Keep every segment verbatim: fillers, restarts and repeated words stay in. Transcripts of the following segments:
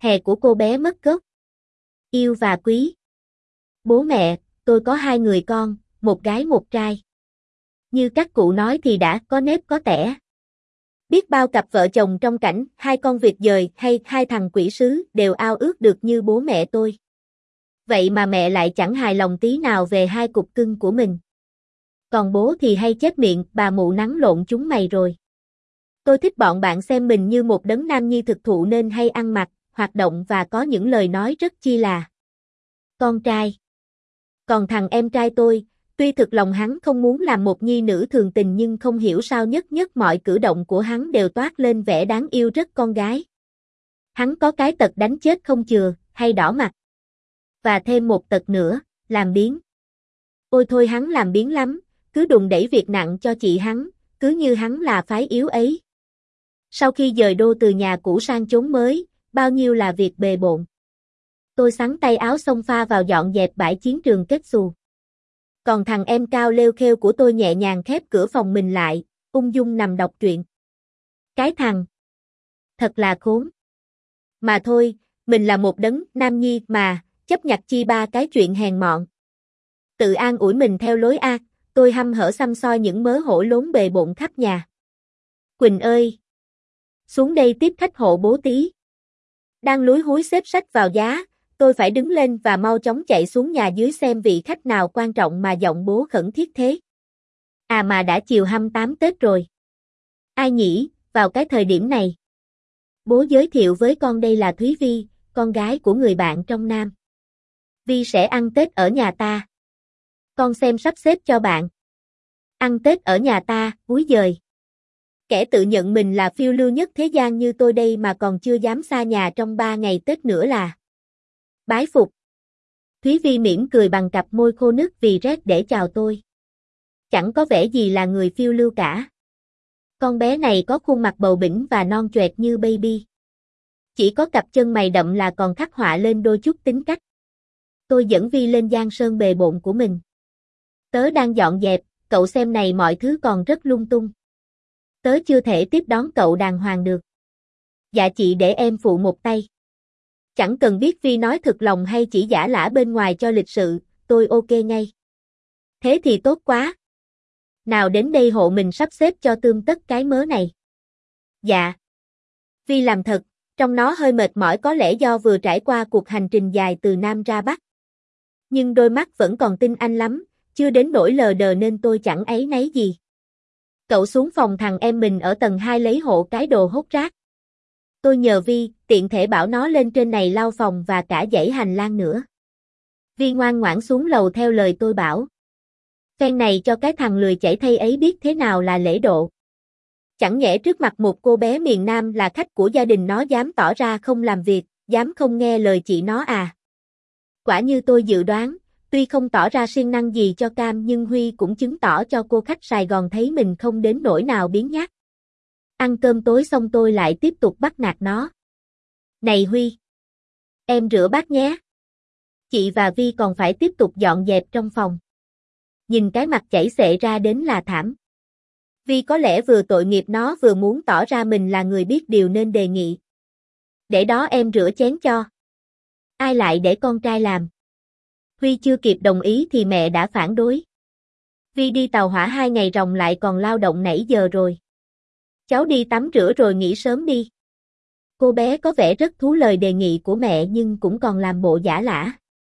Hè của cô bé mất gốc. Yêu và quý. Bố mẹ, tôi có hai người con, một gái một trai. Như các cụ nói thì đã có nếp có tẻ. Biết bao cặp vợ chồng trong cảnh hai con vịt dời hay hai thằng quỷ sứ đều ao ước được như bố mẹ tôi. Vậy mà mẹ lại chẳng hài lòng tí nào về hai cục cưng của mình. Còn bố thì hay chép miệng, bà mụ nắng lộn chúng mày rồi. Tôi thích bọn bạn xem mình như một đấng nam nhi thực thụ nên hay ăn mặc, hoạt động và có những lời nói rất chi là con trai. Còn thằng em trai tôi, tuy thực lòng hắn không muốn làm một nhi nữ thường tình nhưng không hiểu sao nhất nhất mọi cử động của hắn đều toát lên vẻ đáng yêu rất con gái. Hắn có cái tật đánh chết không chừa, hay đỏ mặt. Và thêm một tật nữa, làm biếng. Ôi thôi hắn làm biếng lắm, cứ đùng đẩy việc nặng cho chị hắn, cứ như hắn là phái yếu ấy. Sau khi dời đô từ nhà cũ sang chốn mới, bao nhiêu là việc bề bộn. Tôi xắn tay áo xông pha vào dọn dẹp bãi chiến trường kết xù. Còn thằng em cao lêu khêu của tôi nhẹ nhàng khép cửa phòng mình lại, ung dung nằm đọc truyện. Cái thằng. Thật là khốn. Mà thôi, mình là một đấng nam nhi mà, chấp nhặt chi ba cái chuyện hèn mọn. Tự an ủi mình theo lối A, tôi hăm hở xăm soi những mớ hổ lốn bề bộn khắp nhà. Quỳnh ơi! Xuống đây tiếp khách hộ bố tí. Đang lúi húi xếp sách vào giá, tôi phải đứng lên và mau chóng chạy xuống nhà dưới xem vị khách nào quan trọng mà giọng bố khẩn thiết thế. À mà đã chiều hăm tám Tết rồi. Ai nhỉ, vào cái thời điểm này? Bố giới thiệu với con đây là Thúy Vi, con gái của người bạn trong Nam. Vi sẽ ăn Tết ở nhà ta. Con xem sắp xếp cho bạn. Ăn Tết ở nhà ta, úi giời. Kẻ tự nhận mình là phiêu lưu nhất thế gian như tôi đây mà còn chưa dám xa nhà trong ba ngày Tết nữa là. Bái phục. Thúy Vi mỉm cười bằng cặp môi khô nứt vì rét để chào tôi. Chẳng có vẻ gì là người phiêu lưu cả. Con bé này có khuôn mặt bầu bĩnh và non choẹt như baby. Chỉ có cặp chân mày đậm là còn khắc họa lên đôi chút tính cách. Tôi dẫn Vi lên giang sơn bề bộn của mình. Tớ đang dọn dẹp, cậu xem này mọi thứ còn rất lung tung. Tớ chưa thể tiếp đón cậu đàng hoàng được. Dạ chị để em phụ một tay. Chẳng cần biết Vi nói thực lòng hay chỉ giả lả bên ngoài cho lịch sự, tôi ok ngay. Thế thì tốt quá. Nào đến đây hộ mình sắp xếp cho tươm tất cái mớ này. Dạ. Vi làm thật, trong nó hơi mệt mỏi có lẽ do vừa trải qua cuộc hành trình dài từ Nam ra Bắc. Nhưng đôi mắt vẫn còn tinh anh lắm, chưa đến nỗi lờ đờ nên tôi chẳng áy náy gì. Cậu xuống phòng thằng em mình ở tầng hai lấy hộ cái đồ hốt rác. Tôi nhờ Vi, tiện thể bảo nó lên trên này lau phòng và cả dãy hành lang nữa. Vi ngoan ngoãn xuống lầu theo lời tôi bảo. Phen này cho cái thằng lười chảy thây ấy biết thế nào là lễ độ. Chẳng nhẽ trước mặt một cô bé miền Nam là khách của gia đình nó dám tỏ ra không làm việc, dám không nghe lời chị nó à. Quả như tôi dự đoán, tuy không tỏ ra siêng năng gì cho Cam nhưng Huy cũng chứng tỏ cho cô khách Sài Gòn thấy mình không đến nỗi nào biếng nhác. Ăn cơm tối xong tôi lại tiếp tục bắt nạt nó. Này Huy! Em rửa bát nhé. Chị và Vi còn phải tiếp tục dọn dẹp trong phòng. Nhìn cái mặt chảy xệ ra đến là thảm. Vi có lẽ vừa tội nghiệp nó vừa muốn tỏ ra mình là người biết điều nên đề nghị. Để đó em rửa chén cho. Ai lại để con trai làm? Huy chưa kịp đồng ý thì mẹ đã phản đối. Vi đi tàu hỏa hai ngày ròng lại còn lao động nãy giờ rồi. Cháu đi tắm rửa rồi nghỉ sớm đi. Cô bé có vẻ rất thú lời đề nghị của mẹ nhưng cũng còn làm bộ giả lả.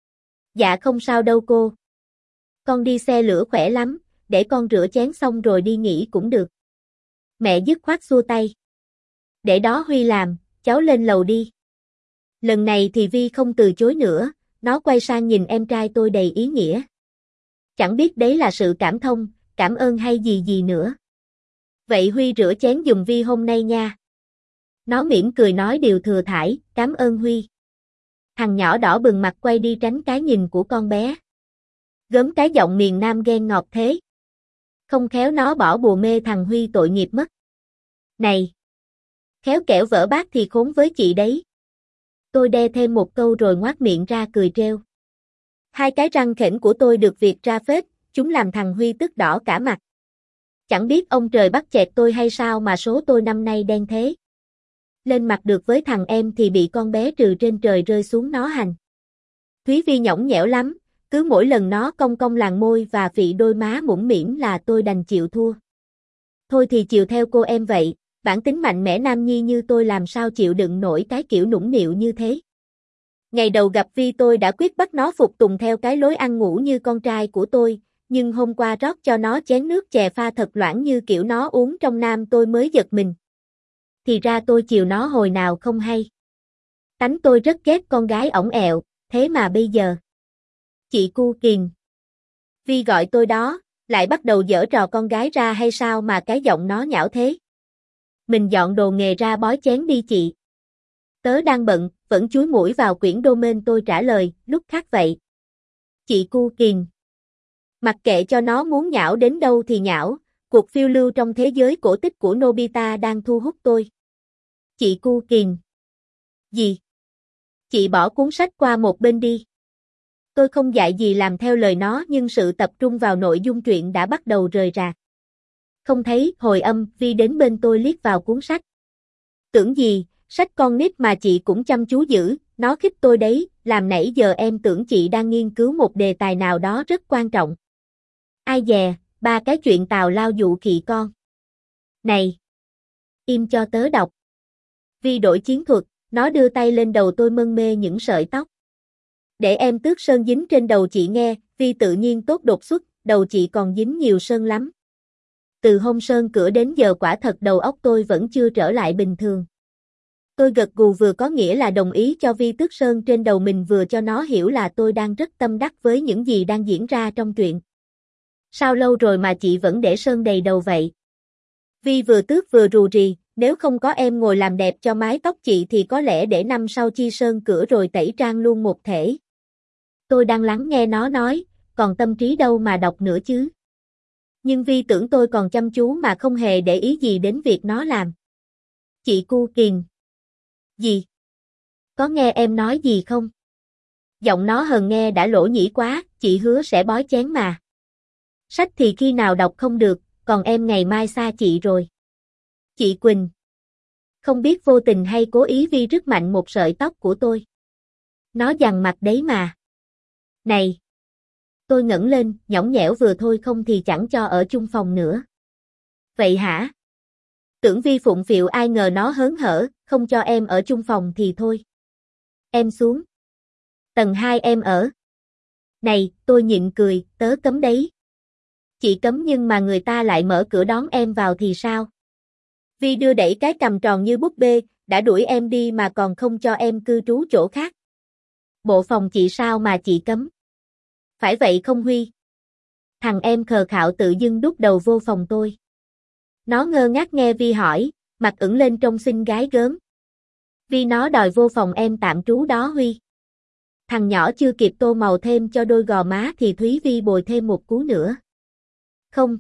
Dạ không sao đâu cô. Con đi xe lửa khỏe lắm, để con rửa chén xong rồi đi nghỉ cũng được. Mẹ dứt khoát xua tay. Để đó Huy làm, cháu lên lầu đi. Lần này thì Vi không từ chối nữa, nó quay sang nhìn em trai tôi đầy ý nghĩa. Chẳng biết đấy là sự cảm thông, cảm ơn hay gì gì nữa. Vậy Huy rửa chén giùm Vi hôm nay nha. Nó mỉm cười nói điều thừa thãi, cảm ơn Huy. Thằng nhỏ đỏ bừng mặt quay đi tránh cái nhìn của con bé. Gớm cái giọng miền Nam ghen ngọt thế. Không khéo nó bỏ bùa mê thằng Huy tội nghiệp mất. Này! Khéo kẻo vỡ bát thì khốn với chị đấy. Tôi đe thêm một câu rồi ngoác miệng ra cười trêu. Hai cái răng khểnh của tôi được việc ra phết, chúng làm thằng Huy tức đỏ cả mặt. Chẳng biết ông trời bắt chẹt tôi hay sao mà số tôi năm nay đen thế. lên mặt được với thằng em thì bị con bé trừ trên trời rơi xuống nó hành. Thúy Vi nhõng nhẽo lắm, cứ mỗi lần nó cong cong làn môi và phị đôi má mũm mĩm là tôi đành chịu thua. Thôi thì chiều theo cô em vậy, bản tính mạnh mẽ nam nhi như tôi làm sao chịu đựng nổi cái kiểu nũng nịu như thế. Ngày đầu gặp Vi tôi đã quyết bắt nó phục tùng theo cái lối ăn ngủ như con trai của tôi, nhưng hôm qua rót cho nó chén nước chè pha thật loãng như kiểu nó uống trong nam tôi mới giật mình. Thì ra tôi chiều nó hồi nào không hay. Tánh tôi rất ghét con gái ổng ẹo, thế mà bây giờ. Chị Cu Kiền. Vi gọi tôi đó, lại bắt đầu giở trò con gái ra hay sao mà cái giọng nó nhão thế. Mình dọn đồ nghề ra bói chén đi chị. Tớ đang bận, vẫn chúi mũi vào quyển domain tôi trả lời, lúc khác vậy. Chị Cu Kiền. Mặc kệ cho nó muốn nhão đến đâu thì nhão, cuộc phiêu lưu trong thế giới cổ tích của Nobita đang thu hút tôi. Chị Cu Kiền. Gì? Chị bỏ cuốn sách qua một bên đi. Tôi không dạy gì làm theo lời nó nhưng sự tập trung vào nội dung truyện đã bắt đầu rời rạc. Không thấy hồi âm, Vi đến bên tôi liếc vào cuốn sách. Tưởng gì, sách con nít mà chị cũng chăm chú giữ, nó khích tôi đấy, làm nãy giờ em tưởng chị đang nghiên cứu một đề tài nào đó rất quan trọng. Ai dè, ba cái chuyện tào lao dụ khị con. Này! Im cho tớ đọc. Vi đổi chiến thuật, nó đưa tay lên đầu tôi mân mê những sợi tóc. Để em tước sơn dính trên đầu chị nghe, Vi tự nhiên tốt đột xuất, đầu chị còn dính nhiều sơn lắm. Từ hôm sơn cửa đến giờ quả thật đầu óc tôi vẫn chưa trở lại bình thường. Tôi gật gù vừa có nghĩa là đồng ý cho Vi tước sơn trên đầu mình vừa cho nó hiểu là tôi đang rất tâm đắc với những gì đang diễn ra trong truyện. Sao lâu rồi mà chị vẫn để sơn đầy đầu vậy? Vi vừa tước vừa rù rì, nếu không có em ngồi làm đẹp cho mái tóc chị thì có lẽ để năm sau chi sơn cửa rồi tẩy trang luôn một thể. Tôi đang lắng nghe nó nói, còn tâm trí đâu mà đọc nữa chứ. Nhưng Vi tưởng tôi còn chăm chú mà không hề để ý gì đến việc nó làm. Chị Cu Kiền. Gì? Có nghe em nói gì không? Giọng nó hờn nghe đã lỗ nhĩ quá, chị hứa sẽ bói chén mà. Sách thì khi nào đọc không được, còn em ngày mai xa chị rồi. Chị Quỳnh. Không biết vô tình hay cố ý Vi rứt mạnh một sợi tóc của tôi. Nó dằn mặt đấy mà. Này! Tôi ngẩng lên, nhõng nhẽo vừa thôi không thì chẳng cho ở chung phòng nữa. Vậy hả? Tưởng Vi phụng phịu ai ngờ nó hớn hở, không cho em ở chung phòng thì thôi. Em xuống. Tầng hai em ở. Này, tôi nhịn cười, tớ cấm đấy. Chị cấm nhưng mà người ta lại mở cửa đón em vào thì sao? Vi đưa đẩy cái cằm tròn như búp bê, đã đuổi em đi mà còn không cho em cư trú chỗ khác. Bộ phòng chị sao mà chị cấm? Phải vậy không Huy? Thằng em khờ khạo tự dưng đút đầu vô phòng tôi. Nó ngơ ngác nghe Vi hỏi, mặt ửng lên trông xinh gái gớm. Vi nó đòi vô phòng em tạm trú đó Huy. Thằng nhỏ chưa kịp tô màu thêm cho đôi gò má thì Thúy Vi bồi thêm một cú nữa. Không.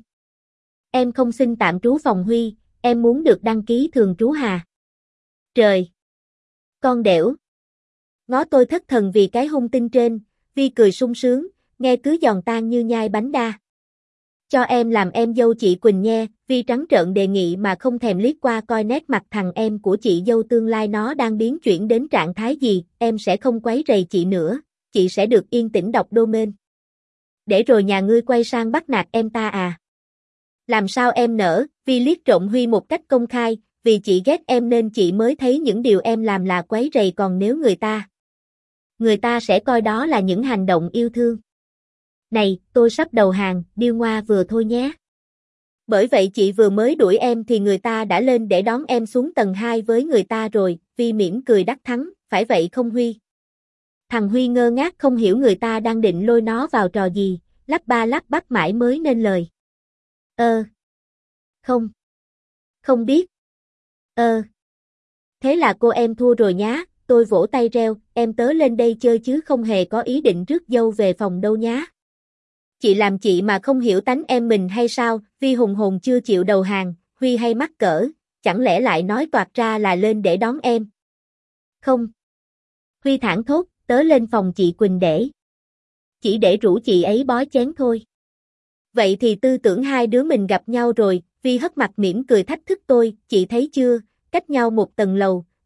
Em không xin tạm trú phòng Huy, em muốn được đăng ký thường trú hà. Trời! Con đẻo! Ngó tôi thất thần vì cái hung tinh trên, Vi cười sung sướng, nghe cứ giòn tan như nhai bánh đa. Cho em làm em dâu chị Quỳnh nha, Vi trắng trợn đề nghị mà không thèm liếc qua coi nét mặt thằng em của chị dâu tương lai nó đang biến chuyển đến trạng thái gì, em sẽ không quấy rầy chị nữa, chị sẽ được yên tĩnh đọc domain. Để rồi nhà ngươi quay sang bắt nạt em ta à? Làm sao em nỡ, Vi liếc trộm Huy một cách công khai, vì chị ghét em nên chị mới thấy những điều em làm là quấy rầy còn nếu người ta. Người ta sẽ coi đó là những hành động yêu thương. Này, tôi sắp đầu hàng, điêu ngoa vừa thôi nhé. Bởi vậy chị vừa mới đuổi em thì người ta đã lên để đón em xuống tầng hai với người ta rồi, Vi mỉm cười đắc thắng, phải vậy không Huy? Thằng Huy ngơ ngác không hiểu người ta đang định lôi nó vào trò gì, lắp ba lắp bắp mãi mới nên lời. Ơ. Không. Không biết. Ơ. Thế là cô em thua rồi nhá, tôi vỗ tay reo, em tớ lên đây chơi chứ không hề có ý định rước dâu về phòng đâu nhá. Chị làm chị mà không hiểu tánh em mình hay sao, Vi hùng hồn chưa chịu đầu hàng, Huy hay mắc cỡ, chẳng lẽ lại nói toạc ra là lên để đón em. Không. Huy thẳng thốt, tớ lên phòng chị Quỳnh để. Chỉ để rủ chị ấy bói chén thôi. Vậy thì tư tưởng hai đứa mình gặp nhau rồi, Vi hất mặt mỉm cười thách thức tôi, chị thấy chưa, cách nhau một tầng lầu,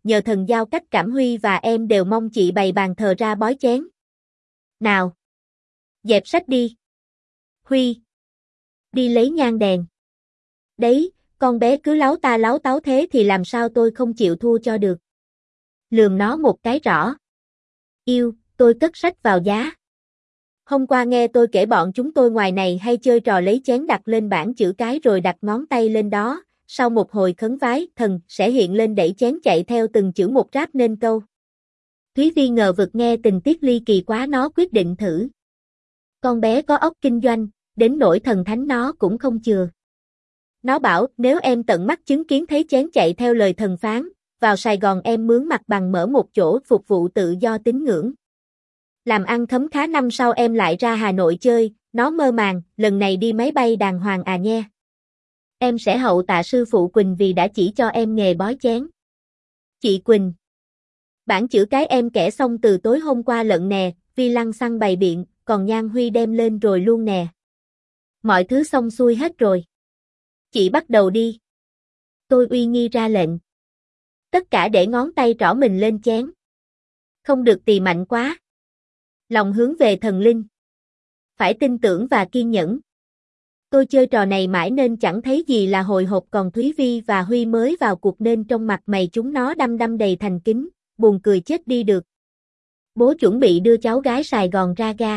nhờ thần giao cách cảm Huy và em đều mong chị bày bàn thờ ra bói chén. Nào! Dẹp sách đi! Huy! Đi lấy nhang đèn. Đấy, con bé cứ láu ta láo táo thế thì làm sao tôi không chịu thua cho được. Lườm nó một cái rõ. Yêu, tôi cất sách vào giá. Hôm qua nghe tôi kể bọn chúng tôi ngoài này hay chơi trò lấy chén đặt lên bảng chữ cái rồi đặt ngón tay lên đó, sau một hồi khấn vái, thần sẽ hiện lên đẩy chén chạy theo từng chữ một ráp nên câu. Thúy Vi ngờ vực nghe tình tiết ly kỳ quá nó quyết định thử. Con bé có óc kinh doanh, đến nỗi thần thánh nó cũng không chừa. Nó bảo nếu em tận mắt chứng kiến thấy chén chạy theo lời thần phán, vào Sài Gòn em mướn mặt bằng mở một chỗ phục vụ tự do tín ngưỡng. Làm ăn khấm khá năm sau em lại ra Hà Nội chơi, nó mơ màng, lần này đi máy bay đàng hoàng à nhe. Em sẽ hậu tạ sư phụ Quỳnh vì đã chỉ cho em nghề bói chén. Chị Quỳnh. Bản chữ cái em kẻ xong từ tối hôm qua lận nè, Vi lăng xăng bày biện, còn Nhan Huy đem lên rồi luôn nè. Mọi thứ xong xuôi hết rồi. Chị bắt đầu đi. Tôi uy nghi ra lệnh. Tất cả để ngón tay trỏ mình lên chén. Không được tì mạnh quá. Lòng hướng về thần linh. Phải tin tưởng và kiên nhẫn. Tôi chơi trò này mãi nên chẳng thấy gì là hồi hộp còn Thúy Vi và Huy mới vào cuộc nên trong mặt mày chúng nó đăm đăm đầy thành kính, buồn cười chết đi được. Bố chuẩn bị đưa cháu gái Sài Gòn ra ga.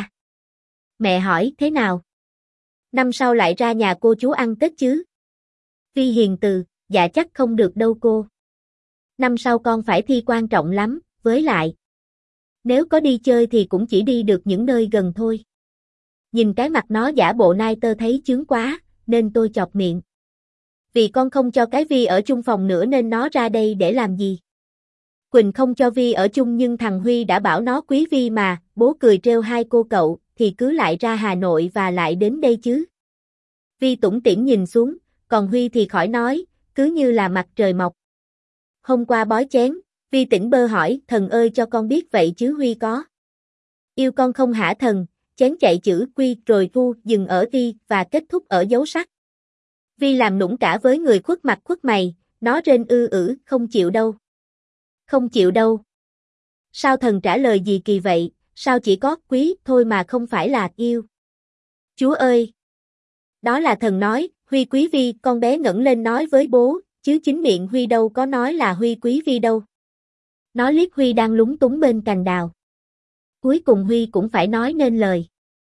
Mẹ hỏi thế nào? Năm sau lại ra nhà cô chú ăn Tết chứ? Vi hiền từ, dạ chắc không được đâu cô. Năm sau con phải thi quan trọng lắm, với lại. Nếu có đi chơi thì cũng chỉ đi được những nơi gần thôi. Nhìn cái mặt nó giả bộ nai tơ thấy chướng quá, nên tôi chọc miệng. Vì con không cho cái Vi ở chung phòng nữa nên nó ra đây để làm gì? Quỳnh không cho Vi ở chung nhưng thằng Huy đã bảo nó quý Vi mà, bố cười trêu hai cô cậu, thì cứ lại ra Hà Nội và lại đến đây chứ. Vi tủm tỉm nhìn xuống, còn Huy thì khỏi nói, cứ như là mặt trời mọc. Hôm qua bói chén, Vi tỉnh bơ hỏi, thần ơi cho con biết vậy chứ Huy có. Yêu con không hả thần, chén chạy chữ quy rồi thu dừng ở ti và kết thúc ở dấu sắc. Vi làm nũng cả với người khuất mặt khuất mày, nó rên ư ử, không chịu đâu. Không chịu đâu. Sao thần trả lời gì kỳ vậy, sao chỉ có quý thôi mà không phải là yêu. Chúa ơi! Đó là thần nói, Huy quý Vi, con bé ngẩng lên nói với bố, chứ chính miệng Huy đâu có nói là Huy quý Vi đâu. Nó liếc Huy đang lúng túng bên cành đào. Cuối cùng Huy cũng phải nói nên lời.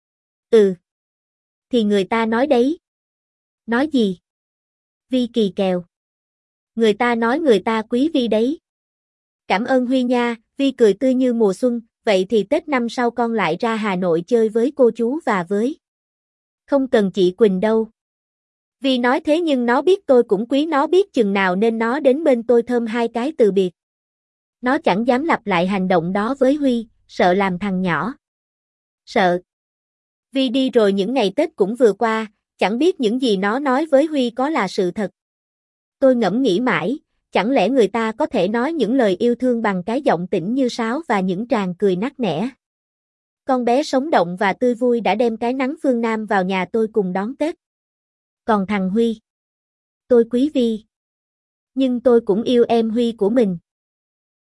Ừ. Thì người ta nói đấy. Nói gì? Vi kỳ kèo. Người ta nói người ta quý Vi đấy. Cảm ơn Huy nha, Vi cười tươi như mùa xuân, vậy thì Tết năm sau con lại ra Hà Nội chơi với cô chú và với. Không cần chị Quỳnh đâu. Vi nói thế nhưng nó biết tôi cũng quý nó biết chừng nào nên nó đến bên tôi thơm hai cái từ biệt. Nó chẳng dám lặp lại hành động đó với Huy, sợ làm thằng nhỏ. Sợ. Vi đi rồi những ngày Tết cũng vừa qua, chẳng biết những gì nó nói với Huy có là sự thật. Tôi ngẫm nghĩ mãi, chẳng lẽ người ta có thể nói những lời yêu thương bằng cái giọng tĩnh như sáo và những tràng cười nắc nẻ. Con bé sống động và tươi vui đã đem cái nắng phương Nam vào nhà tôi cùng đón Tết. Còn thằng Huy. Tôi quý Vi. Nhưng tôi cũng yêu em Huy của mình.